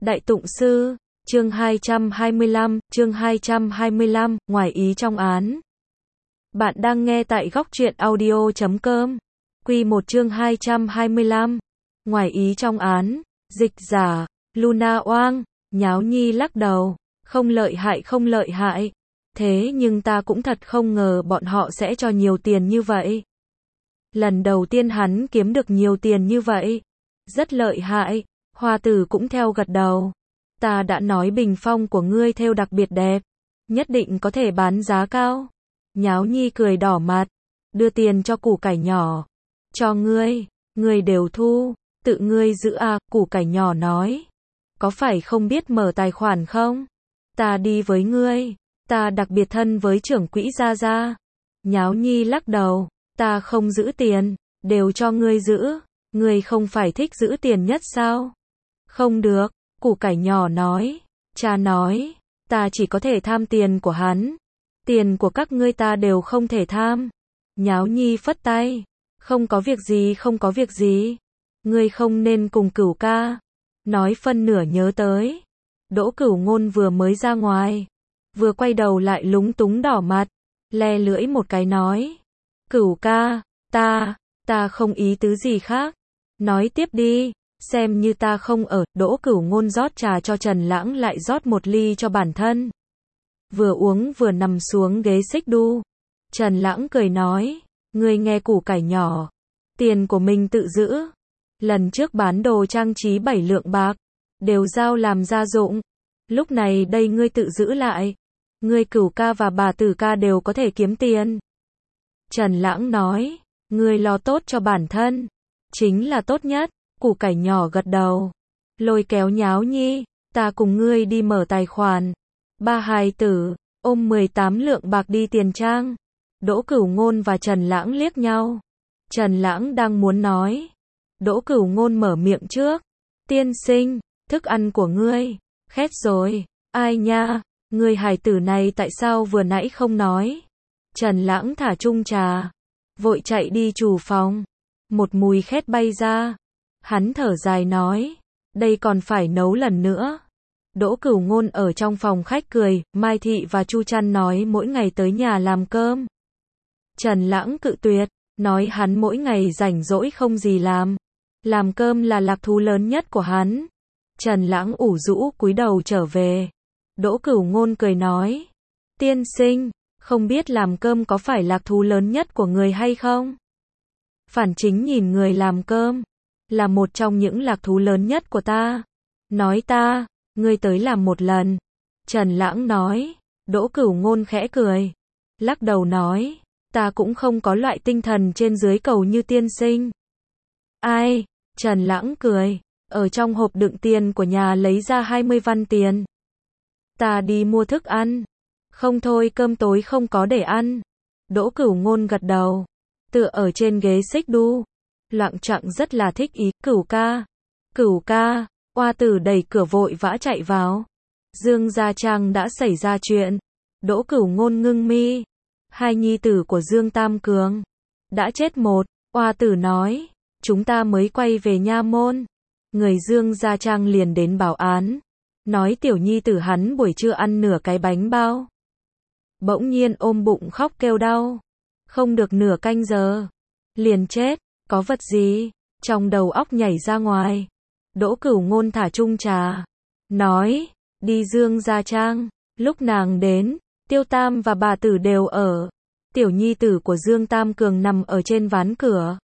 Đại Tụng Sư, chương 225, ngoài ý trong án. Bạn đang nghe tại góc truyện audio.com. Quy 1 chương 225. Ngoài ý trong án. Dịch giả, Luna Oang, Nháo Nhi lắc đầu. Không lợi hại. Thế nhưng ta cũng thật không ngờ bọn họ sẽ cho nhiều tiền như vậy. Lần đầu tiên hắn kiếm được nhiều tiền như vậy. Rất lợi hại. Hoa Tử cũng theo gật đầu. Ta đã nói bình phong của ngươi thêu đặc biệt đẹp. Nhất định có thể bán giá cao. Nháo Nhi cười đỏ mặt. Đưa tiền cho củ cải nhỏ. Cho ngươi đều thu. Tự ngươi giữ à, củ cải nhỏ nói. Có phải không biết mở tài khoản không? Ta đi với ngươi. Ta đặc biệt thân với trưởng quỹ Gia Gia. Nháo Nhi lắc đầu. Ta không giữ tiền. Đều cho ngươi giữ. Ngươi không phải thích giữ tiền nhất sao? Không được. Củ cải nhỏ nói. Cha nói. Ta chỉ có thể tham tiền của hắn. Tiền của các ngươi ta đều không thể tham. Nháo Nhi phất tay. Không có việc gì. Ngươi không nên cùng Cửu ca. Nói phân nửa nhớ tới. Đỗ Cửu Ngôn vừa mới ra ngoài. Vừa quay đầu lại lúng túng đỏ mặt. Le lưỡi một cái nói. Cửu ca, ta không ý tứ gì khác. Nói tiếp đi. Xem như ta không ở. Đỗ Cửu Ngôn rót trà cho Trần Lãng lại rót một ly cho bản thân. Vừa uống vừa nằm xuống ghế xích đu. Trần Lãng cười nói. Ngươi nghe củ cải nhỏ. Tiền của mình tự giữ. Lần trước bán đồ trang trí 7 lượng bạc. Đều giao làm gia dụng. Lúc này đây ngươi tự giữ lại. Ngươi Cửu ca và bà Tử ca đều có thể kiếm tiền. Trần Lãng nói. Ngươi lo tốt cho bản thân. Chính là tốt nhất. Củ cải nhỏ gật đầu. Lôi kéo Nháo Nhi. Ta cùng ngươi đi mở tài khoản. Ba hài tử. Ôm 18 lượng bạc đi tiền trang. Đỗ Cửu Ngôn và Trần Lãng liếc nhau. Trần Lãng đang muốn nói. Đỗ Cửu Ngôn mở miệng trước. Tiên sinh, thức ăn của ngươi. Khét rồi. Ai nha, ngươi hài tử này tại sao vừa nãy không nói. Trần Lãng thả chung trà. Vội chạy đi chủ phòng. Một mùi khét bay ra. Hắn thở dài nói. Đây còn phải nấu lần nữa. Đỗ Cửu Ngôn ở trong phòng khách cười. Mai Thị và Chu Trăn nói mỗi ngày tới nhà làm cơm. Trần Lãng cự tuyệt. Nói hắn mỗi ngày rảnh rỗi không gì làm. Làm cơm là lạc thú lớn nhất của hắn. Trần Lãng ủ rũ cúi đầu trở về. Đỗ Cửu Ngôn cười nói. Tiên sinh, không biết làm cơm có phải lạc thú lớn nhất của người hay không? Phản chính nhìn người làm cơm. Là một trong những lạc thú lớn nhất của ta. Nói ta, ngươi tới làm một lần. Trần Lãng nói. Đỗ Cửu Ngôn khẽ cười. Lắc đầu nói. Ta cũng không có loại tinh thần trên dưới cầu như tiên sinh. Ai? Trần Lãng cười. Ở trong hộp đựng tiền của nhà lấy ra 20 văn tiền. Ta đi mua thức ăn. Không thôi cơm tối không có để ăn. Đỗ Cửu Ngôn gật đầu. Tựa ở trên ghế xích đu. Loạng choạng rất là thích ý. Cửu ca. Hoa Tử đẩy cửa vội vã chạy vào. Dương Gia Trang đã xảy ra chuyện. Đỗ Cửu Ngôn ngưng mi. Hai nhi tử của Dương Tam Cường. Đã chết một. Hoa Tử nói. Chúng ta mới quay về nha môn. Người Dương Gia Trang liền đến báo án. Nói tiểu nhi tử hắn buổi trưa ăn nửa cái bánh bao. Bỗng nhiên ôm bụng khóc kêu đau. Không được nửa canh giờ. Liền chết. Có vật gì? Trong đầu óc nhảy ra ngoài. Đỗ Cửu Ngôn thả chung trà. Nói. Đi Dương Gia Trang. Lúc nàng đến. Tiêu Tam và bà Tử đều ở. Tiểu nhi tử của Dương Tam Cường nằm ở trên ván cửa.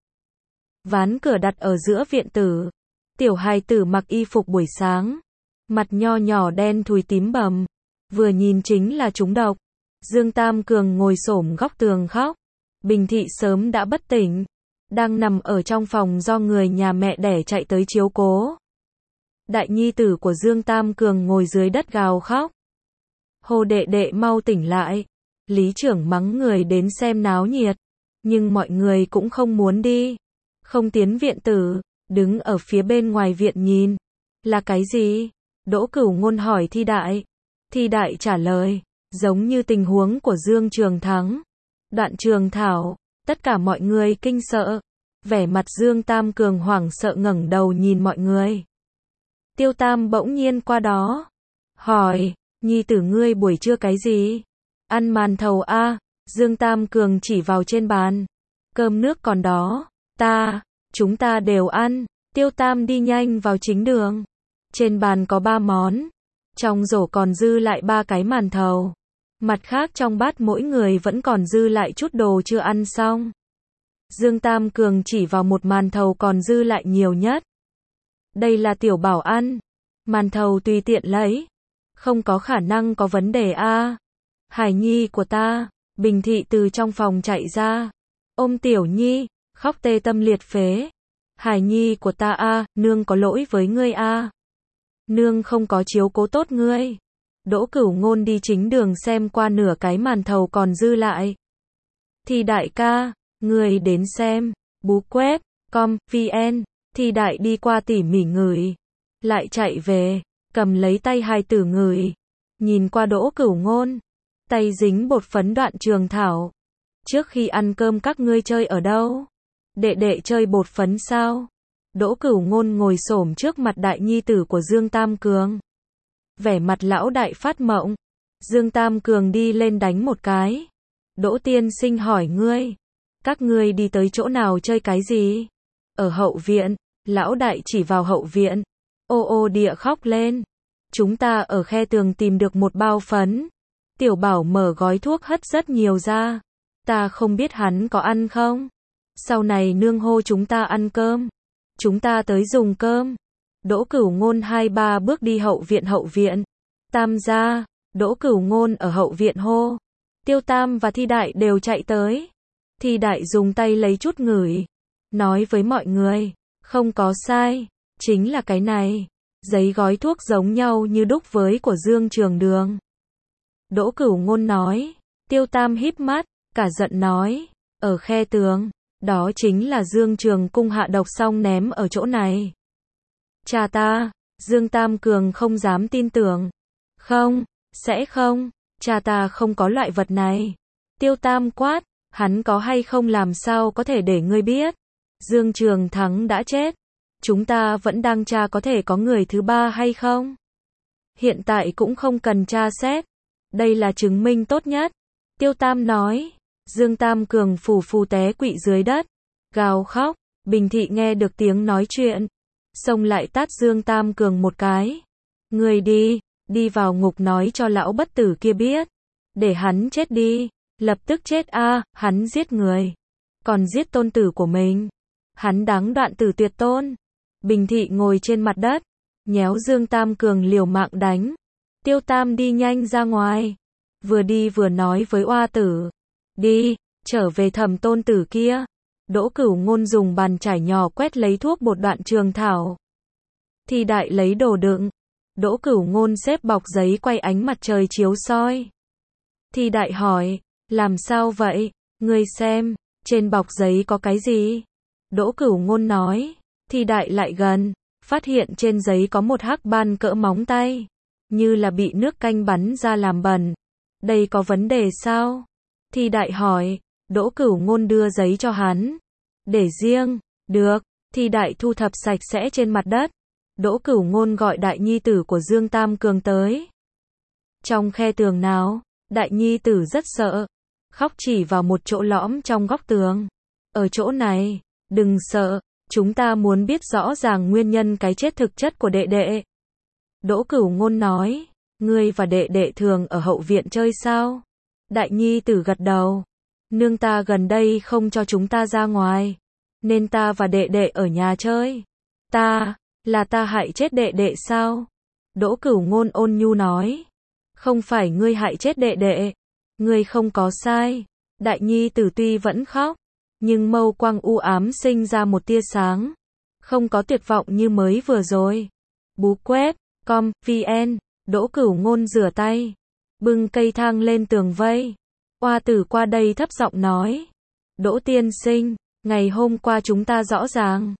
Ván cửa đặt ở giữa viện tử. Tiểu hài tử mặc y phục buổi sáng. Mặt nho nhỏ đen thùi tím bầm. Vừa nhìn chính là trúng độc. Dương Tam Cường ngồi xổm góc tường khóc. Bình Thị sớm đã bất tỉnh. Đang nằm ở trong phòng do người nhà mẹ đẻ chạy tới chiếu cố. Đại nhi tử của Dương Tam Cường ngồi dưới đất gào khóc. Hồ đệ đệ mau tỉnh lại. Lý trưởng mắng người đến xem náo nhiệt. Nhưng mọi người cũng không muốn đi. Không tiến viện tử. Đứng ở phía bên ngoài viện nhìn. Là cái gì? Đỗ Cửu Ngôn hỏi Thi Đại. Thi Đại trả lời. Giống như tình huống của Dương Trường Thắng. Đoạn Trường Thảo. Tất cả mọi người kinh sợ. Vẻ mặt Dương Tam Cường hoảng sợ ngẩng đầu nhìn mọi người. Tiêu Tam bỗng nhiên qua đó. Hỏi, nhi tử ngươi buổi trưa cái gì? Ăn màn thầu a. Dương Tam Cường chỉ vào trên bàn. Cơm nước còn đó. Chúng ta đều ăn. Tiêu Tam đi nhanh vào chính đường. Trên bàn có 3 món. Trong rổ còn dư lại 3 cái màn thầu. Mặt khác trong bát mỗi người vẫn còn dư lại chút đồ chưa ăn xong. Dương Tam Cường chỉ vào một màn thầu còn dư lại nhiều nhất. Đây là Tiểu Bảo ăn. Màn thầu tùy tiện lấy. Không có khả năng có vấn đề a. Hải nhi của ta. Bình Thị từ trong phòng chạy ra. Ôm Tiểu Nhi, khóc tê tâm liệt phế. Hải nhi của ta a, nương có lỗi với ngươi a. Nương không có chiếu cố tốt ngươi. Đỗ Cửu Ngôn đi chính đường xem qua nửa cái màn thầu còn dư lại. Thì đại ca, ngươi đến xem. Bookquép.com/vn. Thì đại đi qua tỉ mỉ ngửi. Lại chạy về, cầm lấy tay hài tử ngửi. Nhìn qua Đỗ Cửu Ngôn. Tay dính bột phấn Đoạn Trường Thảo. Trước khi ăn cơm các ngươi chơi ở đâu? Đệ đệ chơi bột phấn sao? Đỗ Cửu Ngôn ngồi xổm trước mặt đại nhi tử của Dương Tam Cường. Vẻ mặt lão đại phát mộng. Dương Tam Cường đi lên đánh một cái. Đỗ tiên sinh hỏi ngươi. Các ngươi đi tới chỗ nào chơi cái gì? Ở hậu viện. Lão đại chỉ vào hậu viện. Ô ô địa khóc lên. Chúng ta ở khe tường tìm được một bao phấn. Tiểu Bảo mở gói thuốc hất rất nhiều ra. Ta không biết hắn có ăn không? Sau này nương hô chúng ta ăn cơm. Chúng ta tới dùng cơm. Đỗ Cửu Ngôn 2-3 bước đi hậu viện. Tam gia. Đỗ Cửu Ngôn ở hậu viện hô. Tiêu Tam và Thi Đại đều chạy tới. Thi Đại dùng tay lấy chút ngửi. Nói với mọi người. Không có sai. Chính là cái này. Giấy gói thuốc giống nhau như đúc với của Dương Trường Đường. Đỗ Cửu Ngôn nói. Tiêu Tam híp mắt. Cả giận nói. Ở khe tường. Đó chính là Dương Trường Cung hạ độc xong ném ở chỗ này. Cha ta. Dương Tam Cường không dám tin tưởng. Không. Sẽ không. Cha ta không có loại vật này. Tiêu Tam quát. Hắn có hay không làm sao có thể để ngươi biết. Dương Trường Thắng đã chết. Chúng ta vẫn đang tra có thể có người thứ 3 hay không. Hiện tại cũng không cần tra xét. Đây là chứng minh tốt nhất. Tiêu Tam nói. Dương Tam Cường phù phù té quỵ dưới đất. Gào khóc. Bình Thị nghe được tiếng nói chuyện. Xông lại tát Dương Tam Cường một cái. Người đi vào ngục nói cho lão bất tử kia biết. Để hắn chết đi. Lập tức chết a, hắn giết người. Còn giết tôn tử của mình. Hắn đáng đoạn tử tuyệt tôn. Bình Thị ngồi trên mặt đất. Nhéo Dương Tam Cường liều mạng đánh. Tiêu Tam đi nhanh ra ngoài. Vừa đi vừa nói với oa tử. Đi, trở về thẩm tôn tử kia. Đỗ Cửu Ngôn dùng bàn chải nhỏ quét lấy thuốc bột Đoạn Trường Thảo. Thì Đại lấy đồ đựng. Đỗ Cửu Ngôn xếp bọc giấy quay ánh mặt trời chiếu soi. Thì Đại hỏi, làm sao vậy? Ngươi xem, trên bọc giấy có cái gì? Đỗ Cửu Ngôn nói. Thì Đại lại gần, phát hiện trên giấy có một hắc ban cỡ móng tay. Như là bị nước canh bắn ra làm bẩn. Đây có vấn đề sao? Thì Đại hỏi. Đỗ Cửu Ngôn đưa giấy cho hắn. Để riêng. Được. Thì Đại thu thập sạch sẽ trên mặt đất. Đỗ Cửu Ngôn gọi đại nhi tử của Dương Tam Cường tới. Trong khe tường nào? Đại nhi tử rất sợ. Khóc chỉ vào một chỗ lõm trong góc tường. Ở chỗ này. Đừng sợ. Chúng ta muốn biết rõ ràng nguyên nhân cái chết thực chất của đệ đệ. Đỗ Cửu Ngôn nói. Ngươi và đệ đệ thường ở hậu viện chơi sao? Đại nhi tử gật đầu. Nương ta gần đây không cho chúng ta ra ngoài. Nên ta và đệ đệ ở nhà chơi. Là ta hại chết đệ đệ sao? Đỗ Cửu Ngôn ôn nhu nói. Không phải ngươi hại chết đệ đệ. Ngươi không có sai. Đại nhi tử tuy vẫn khóc. Nhưng mâu quang u ám sinh ra một tia sáng. Không có tuyệt vọng như mới vừa rồi. Bookquép.com/vn. Đỗ Cửu Ngôn rửa tay. Bưng cây thang lên tường vây. Oa tử qua đây thấp giọng nói. Đỗ tiên sinh, ngày hôm qua chúng ta rõ ràng.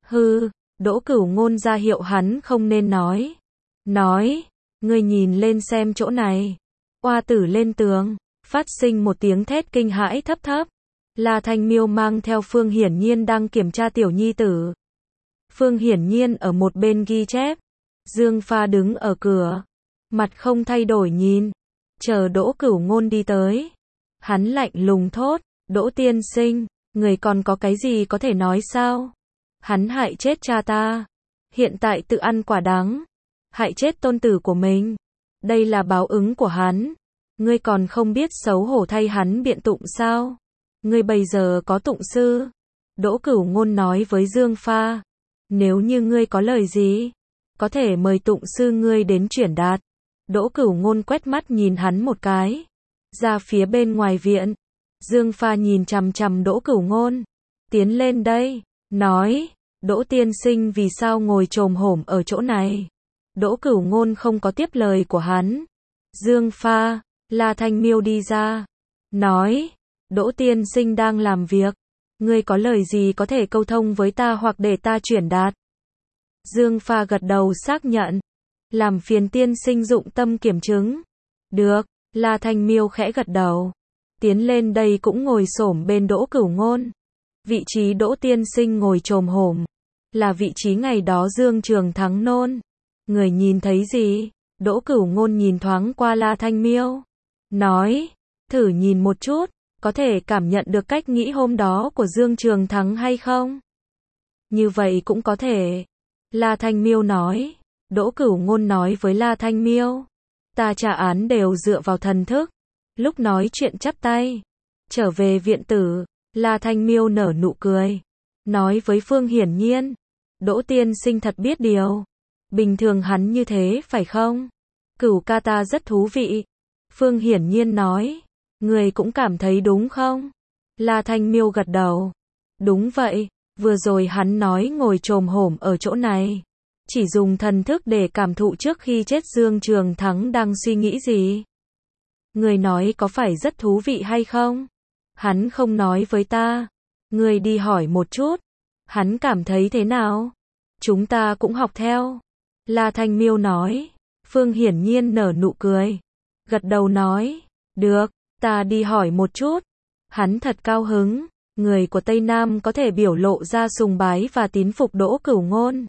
Đỗ Cửu Ngôn ra hiệu hắn không nên nói. Nói, ngươi nhìn lên xem chỗ này. Oa tử lên tường, phát sinh một tiếng thét kinh hãi thấp thấp. Là Thanh Miêu mang theo Phương Hiển Nhiên đang kiểm tra tiểu nhi tử. Phương Hiển Nhiên ở một bên ghi chép. Dương Pha đứng ở cửa, mặt không thay đổi nhìn, chờ Đỗ Cửu Ngôn đi tới. Hắn lạnh lùng thốt, Đỗ tiên sinh, người còn có cái gì có thể nói sao? Hắn hại chết cha ta, hiện tại tự ăn quả đắng, hại chết tôn tử của mình. Đây là báo ứng của hắn. Ngươi còn không biết xấu hổ thay hắn biện tụng sao? Ngươi bây giờ có tụng sư. Đỗ Cửu Ngôn nói với Dương Pha, nếu như ngươi có lời gì, có thể mời tụng sư ngươi đến chuyển đạt. Đỗ Cửu Ngôn quét mắt nhìn hắn một cái, ra phía bên ngoài viện. Dương Pha nhìn chằm chằm Đỗ Cửu Ngôn, tiến lên đây, nói, Đỗ tiên sinh vì sao ngồi chồm hổm ở chỗ này? Đỗ Cửu Ngôn không có tiếp lời của hắn. Dương Pha, La Thanh Miêu đi ra, nói, Đỗ tiên sinh đang làm việc, ngươi có lời gì có thể câu thông với ta hoặc để ta chuyển đạt? Dương Pha gật đầu xác nhận, làm phiền tiên sinh dụng tâm kiểm chứng. Được, La Thanh Miêu khẽ gật đầu, tiến lên đây cũng ngồi xổm bên Đỗ Cửu Ngôn. Vị trí Đỗ tiên sinh ngồi chồm hổm, là vị trí ngày đó Dương Trường Thắng nôn. Người nhìn thấy gì? Đỗ Cửu Ngôn nhìn thoáng qua La Thanh Miêu, nói, thử nhìn một chút, có thể cảm nhận được cách nghĩ hôm đó của Dương Trường Thắng hay không? Như vậy cũng có thể. La Thanh Miêu nói. Đỗ Cửu Ngôn nói với La Thanh Miêu, ta tra án đều dựa vào thần thức. Lúc nói chuyện chắp tay, trở về viện tử, La Thanh Miêu nở nụ cười, nói với Phương Hiển Nhiên, Đỗ tiên sinh thật biết điều. Bình thường hắn như thế phải không? Cửu ca ta rất thú vị. Phương Hiển Nhiên nói, người cũng cảm thấy đúng không? La Thanh Miêu gật đầu. Đúng vậy, vừa rồi hắn nói ngồi chồm hổm ở chỗ này, chỉ dùng thần thức để cảm thụ trước khi chết Dương Trường Thắng đang suy nghĩ gì. Người nói có phải rất thú vị hay không? Hắn không nói với ta. Người đi hỏi một chút. Hắn cảm thấy thế nào? Chúng ta cũng học theo. La Thanh Miêu nói. Phương Hiển Nhiên nở nụ cười, gật đầu nói, được, ta đi hỏi một chút. Hắn thật cao hứng, người của Tây Nam có thể biểu lộ ra sùng bái và tín phục Đỗ Cửu Ngôn.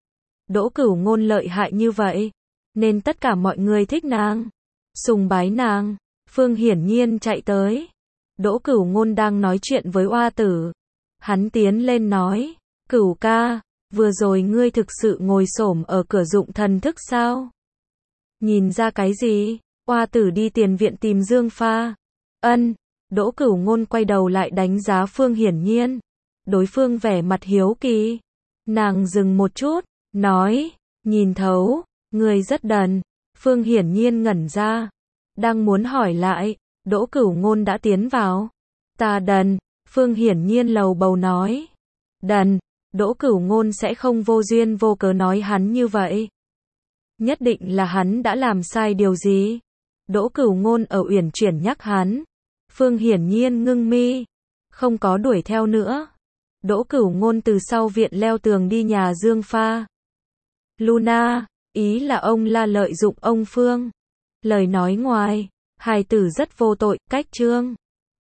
Đỗ Cửu Ngôn lợi hại như vậy, nên tất cả mọi người thích nàng, sùng bái nàng. Phương Hiển Nhiên chạy tới. Đỗ Cửu Ngôn đang nói chuyện với Oa Tử. Hắn tiến lên nói, Cửu ca, vừa rồi ngươi thực sự ngồi xổm ở cửa dụng thần thức sao? Nhìn ra cái gì? Oa Tử đi tiền viện tìm Dương Pha. Ân. Đỗ Cửu Ngôn quay đầu lại đánh giá Phương Hiển Nhiên. Đối phương vẻ mặt hiếu kỳ. Nàng dừng một chút, nói, nhìn thấu, người rất đần. Phương Hiển Nhiên ngẩn ra, đang muốn hỏi lại, Đỗ Cửu Ngôn đã tiến vào. Ta đần. Phương Hiển Nhiên lầu bầu nói. Đần. Đỗ Cửu Ngôn sẽ không vô duyên vô cớ nói hắn như vậy. Nhất định là hắn đã làm sai điều gì. Đỗ Cửu Ngôn ở uyển chuyển nhắc hắn. Phương Hiển Nhiên ngưng mi, không có đuổi theo nữa. Đỗ Cửu Ngôn từ sau viện leo tường đi nhà Dương Pha. Luna, ý là ông La lợi dụng ông Phương. Lời nói ngoài, hài tử rất vô tội, cách chương.